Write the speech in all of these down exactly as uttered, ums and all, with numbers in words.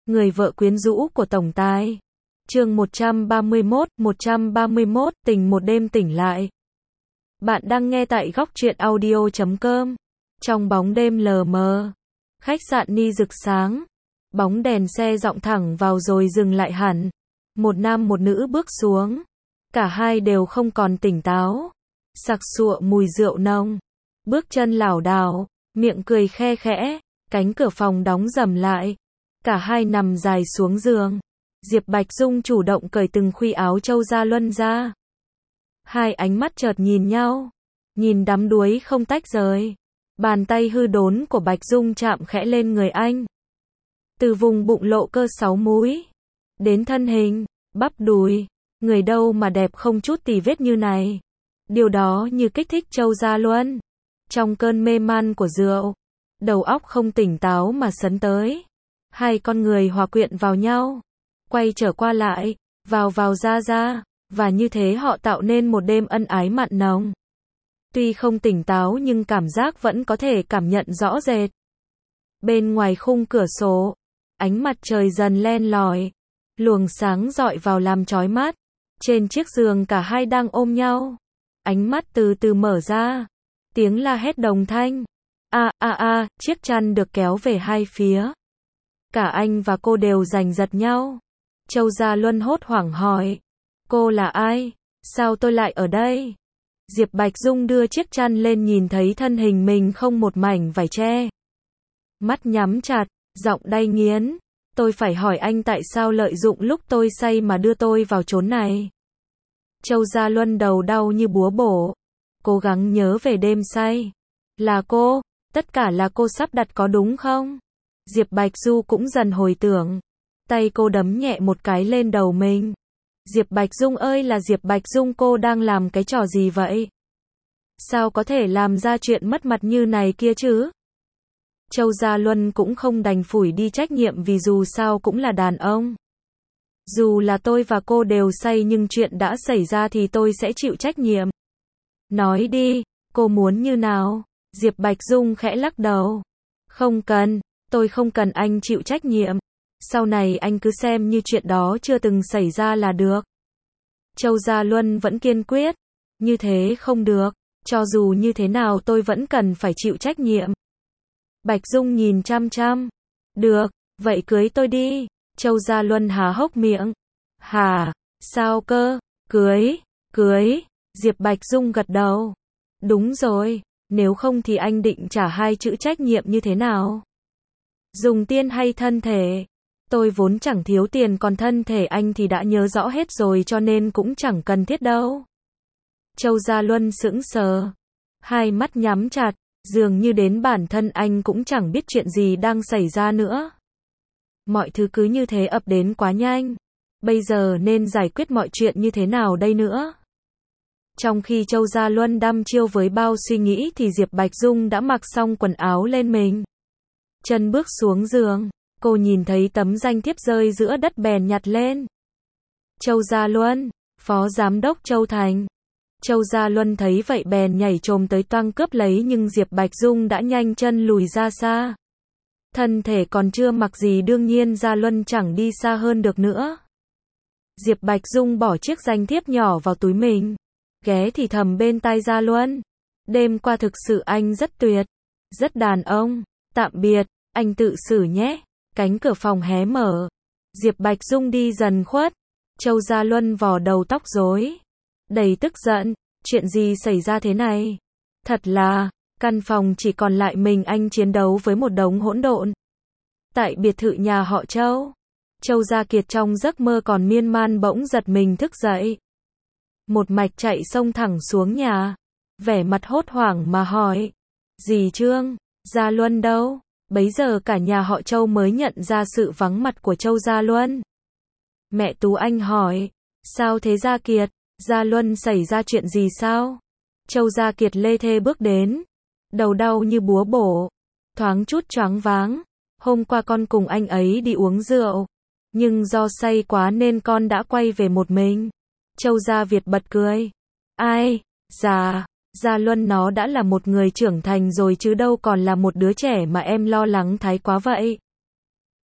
Người vợ quyến rũ của tổng tài. Chương một trăm ba mươi mốt, một trăm ba mươi mốt, tình một đêm tỉnh lại. Bạn đang nghe tại góc truyện audio chấm com. Trong bóng đêm lờ mờ, khách sạn Ni rực sáng, bóng đèn xe dọng thẳng vào rồi dừng lại hẳn. Một nam một nữ bước xuống, cả hai đều không còn tỉnh táo, sặc sụa mùi rượu nồng, bước chân lảo đảo, miệng cười khe khẽ, cánh cửa phòng đóng rầm lại. Cả hai nằm dài xuống giường. Diệp Bạch Dung chủ động cởi từng khuy áo Châu Gia Luân ra. Hai ánh mắt chợt nhìn nhau, nhìn đắm đuối không tách rời. Bàn tay hư đốn của Bạch Dung chạm khẽ lên người anh. Từ vùng bụng lộ cơ sáu múi, đến thân hình, bắp đùi, người đâu mà đẹp không chút tì vết như này. Điều đó như kích thích Châu Gia Luân. Trong cơn mê man của rượu, đầu óc không tỉnh táo mà sấn tới. Hai con người hòa quyện vào nhau, quay trở qua lại, vào vào ra ra, và như thế họ tạo nên một đêm ân ái mặn nồng. Tuy không tỉnh táo nhưng cảm giác vẫn có thể cảm nhận rõ rệt. Bên ngoài khung cửa sổ, ánh mặt trời dần len lỏi, luồng sáng rọi vào làm chói mắt. Trên chiếc giường cả hai đang ôm nhau, ánh mắt từ từ mở ra, tiếng la hét đồng thanh. A a a, chiếc chăn được kéo về hai phía. Cả anh và cô đều giành giật nhau. Châu Gia Luân hốt hoảng hỏi, cô là ai? Sao tôi lại ở đây? Diệp Bạch Dung đưa chiếc chăn lên nhìn thấy thân hình mình không một mảnh vải che. Mắt nhắm chặt, giọng đay nghiến. Tôi phải hỏi anh tại sao lợi dụng lúc tôi say mà đưa tôi vào chốn này. Châu Gia Luân đầu đau như búa bổ. Cố gắng nhớ về đêm say. Là cô, tất cả là cô sắp đặt có đúng không? Diệp Bạch Du cũng dần hồi tưởng. Tay cô đấm nhẹ một cái lên đầu mình. Diệp Bạch Dung ơi là Diệp Bạch Dung, cô đang làm cái trò gì vậy? Sao có thể làm ra chuyện mất mặt như này kia chứ? Châu Gia Luân cũng không đành phủi đi trách nhiệm vì dù sao cũng là đàn ông. Dù là tôi và cô đều say nhưng chuyện đã xảy ra thì tôi sẽ chịu trách nhiệm. Nói đi, cô muốn như nào? Diệp Bạch Dung khẽ lắc đầu. Không cần. Tôi không cần anh chịu trách nhiệm. Sau này anh cứ xem như chuyện đó chưa từng xảy ra là được. Châu Gia Luân vẫn kiên quyết. Như thế không được. Cho dù như thế nào tôi vẫn cần phải chịu trách nhiệm. Bạch Dung nhìn chăm chăm. Được, vậy cưới tôi đi. Châu Gia Luân há hốc miệng. Hả? Sao cơ? Cưới? Cưới? Diệp Bạch Dung gật đầu. Đúng rồi. Nếu không thì anh định trả hai chữ trách nhiệm như thế nào? Dùng tiền hay thân thể? Tôi vốn chẳng thiếu tiền, còn thân thể anh thì đã nhớ rõ hết rồi cho nên cũng chẳng cần thiết đâu. Châu Gia Luân sững sờ, hai mắt nhắm chặt, dường như đến bản thân anh cũng chẳng biết chuyện gì đang xảy ra nữa. Mọi thứ cứ như thế ập đến quá nhanh. Bây giờ nên giải quyết mọi chuyện như thế nào đây nữa? Trong khi Châu Gia Luân đăm chiêu với bao suy nghĩ thì Diệp Bạch Dung đã mặc xong quần áo lên mình. Chân bước xuống giường, cô nhìn thấy tấm danh thiếp rơi giữa đất bèn nhặt lên. Châu Gia Luân, Phó Giám đốc Châu Thành. Châu Gia Luân thấy vậy bèn nhảy chồm tới toang cướp lấy nhưng Diệp Bạch Dung đã nhanh chân lùi ra xa. Thân thể còn chưa mặc gì đương nhiên Gia Luân chẳng đi xa hơn được nữa. Diệp Bạch Dung bỏ chiếc danh thiếp nhỏ vào túi mình, ghé thì thầm bên tai Gia Luân. Đêm qua thực sự anh rất tuyệt, rất đàn ông. Tạm biệt, anh tự xử nhé. Cánh cửa phòng hé mở. Diệp Bạch Dung đi dần khuất. Châu Gia Luân vò đầu tóc rối, đầy tức giận. Chuyện gì xảy ra thế này? Thật là, căn phòng chỉ còn lại mình anh chiến đấu với một đống hỗn độn. Tại biệt thự nhà họ Châu, Châu Gia Kiệt trong giấc mơ còn miên man bỗng giật mình thức dậy. Một mạch chạy xông thẳng xuống nhà, vẻ mặt hốt hoảng mà hỏi. Dì Trương, Gia Luân đâu? Bấy giờ cả nhà họ Châu mới nhận ra sự vắng mặt của Châu Gia Luân. Mẹ Tú Anh hỏi, sao thế Gia Kiệt? Gia Luân xảy ra chuyện gì sao? Châu Gia Kiệt lê thê bước đến, đầu đau như búa bổ, thoáng chút choáng váng. Hôm qua con cùng anh ấy đi uống rượu, nhưng do say quá nên con đã quay về một mình. Châu Gia Việt bật cười. Ai? Già, Gia Luân nó đã là một người trưởng thành rồi chứ đâu còn là một đứa trẻ mà em lo lắng thái quá vậy.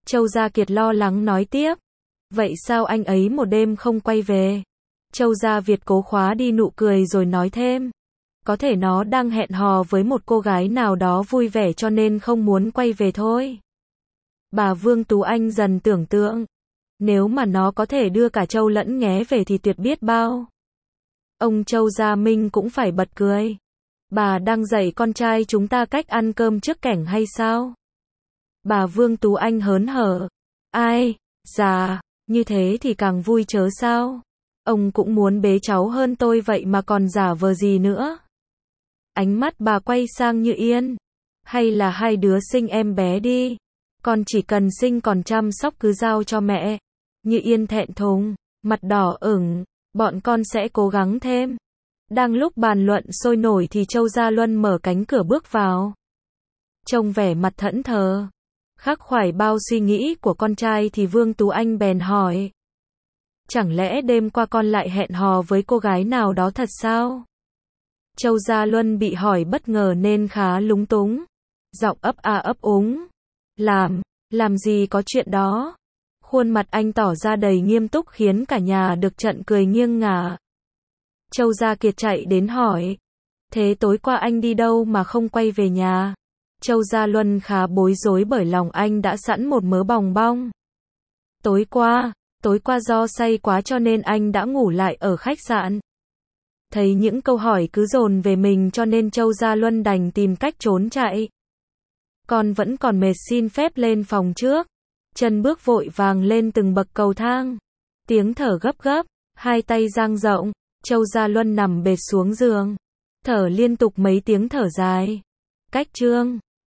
Châu Gia Kiệt lo lắng nói tiếp. Vậy sao anh ấy một đêm không quay về? Châu Gia Việt cố khóa đi nụ cười rồi nói thêm. Có thể nó đang hẹn hò với một cô gái nào đó vui vẻ cho nên không muốn quay về thôi. Bà Vương Tú Anh dần tưởng tượng. Nếu mà nó có thể đưa cả Châu lẫn Nghé về thì tuyệt biết bao. Ông Châu Gia Minh cũng phải bật cười. Bà đang dạy con trai chúng ta cách ăn cơm trước kẻng hay sao? Bà Vương Tú Anh hớn hở. Ai, già, như thế thì càng vui chớ sao? Ông cũng muốn bế cháu hơn tôi vậy mà còn giả vờ gì nữa? Ánh mắt bà quay sang Như Yên. Hay là hai đứa sinh em bé đi. Con chỉ cần sinh còn chăm sóc cứ giao cho mẹ. Như Yên thẹn thùng, mặt đỏ ửng. Bọn con sẽ cố gắng thêm. Đang lúc bàn luận sôi nổi thì Châu Gia Luân mở cánh cửa bước vào. Trông vẻ mặt thẫn thờ, khắc khoải bao suy nghĩ của con trai thì Vương Tú Anh bèn hỏi. Chẳng lẽ đêm qua con lại hẹn hò với cô gái nào đó thật sao? Châu Gia Luân bị hỏi bất ngờ nên khá lúng túng. Giọng ấp a ấp úng. Làm, làm gì có chuyện đó. Khuôn mặt anh tỏ ra đầy nghiêm túc khiến cả nhà được trận cười nghiêng ngả. Châu Gia Kiệt chạy đến hỏi. Thế tối qua anh đi đâu mà không quay về nhà? Châu Gia Luân khá bối rối bởi lòng anh đã sẵn một mớ bòng bong. Tối qua, tối qua do say quá cho nên anh đã ngủ lại ở khách sạn. Thấy những câu hỏi cứ dồn về mình cho nên Châu Gia Luân đành tìm cách trốn chạy. Con vẫn còn mệt xin phép lên phòng trước. Chân bước vội vàng lên từng bậc cầu thang. Tiếng thở gấp gấp, hai tay dang rộng, Châu Gia Luân nằm bệt xuống giường. Thở liên tục mấy tiếng thở dài. Cách trương.